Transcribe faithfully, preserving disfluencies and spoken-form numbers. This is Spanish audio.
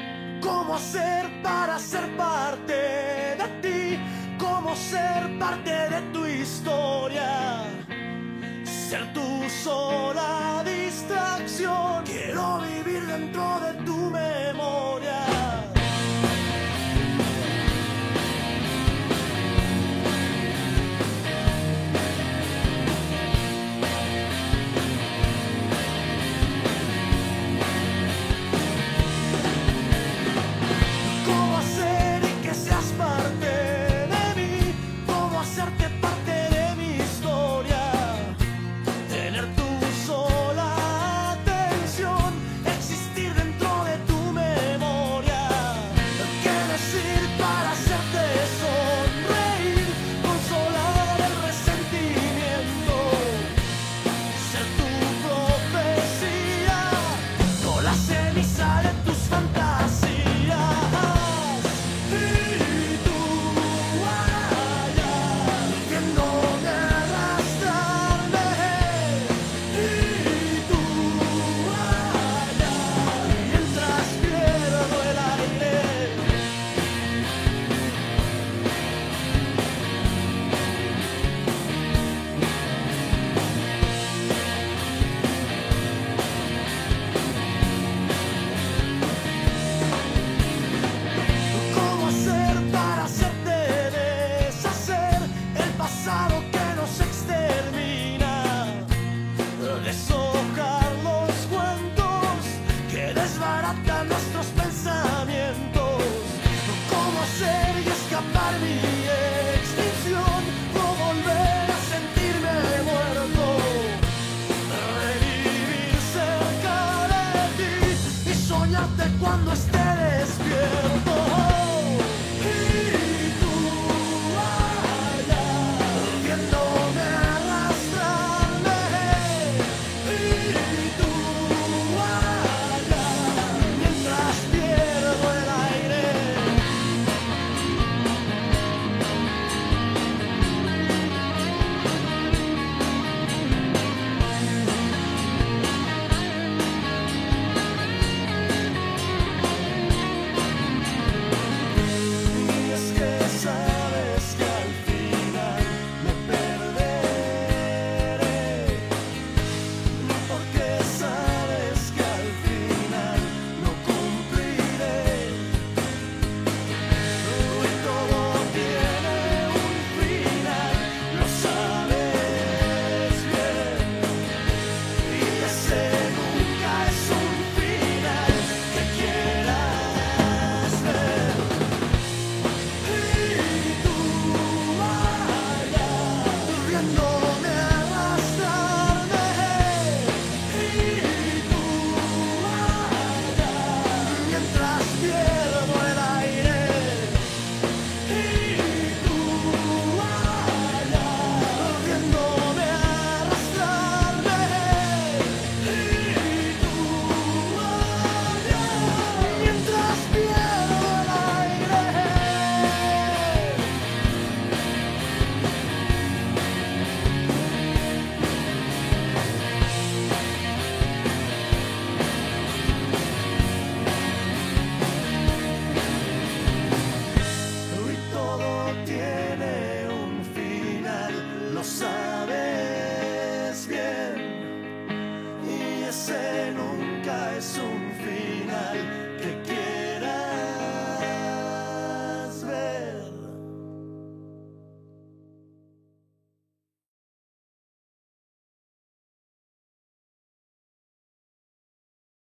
¿Cómo hacer para ser parte de ti? ¿Cómo ser parte de tu historia? Ser tu sola distracción. Quiero vivir dentro de tu memoria. Cuando esté despierto y tú allá viéndome arrastrarme y tú allá mientras pierdo el aire. Lo sabes bien y ese nunca es un fin.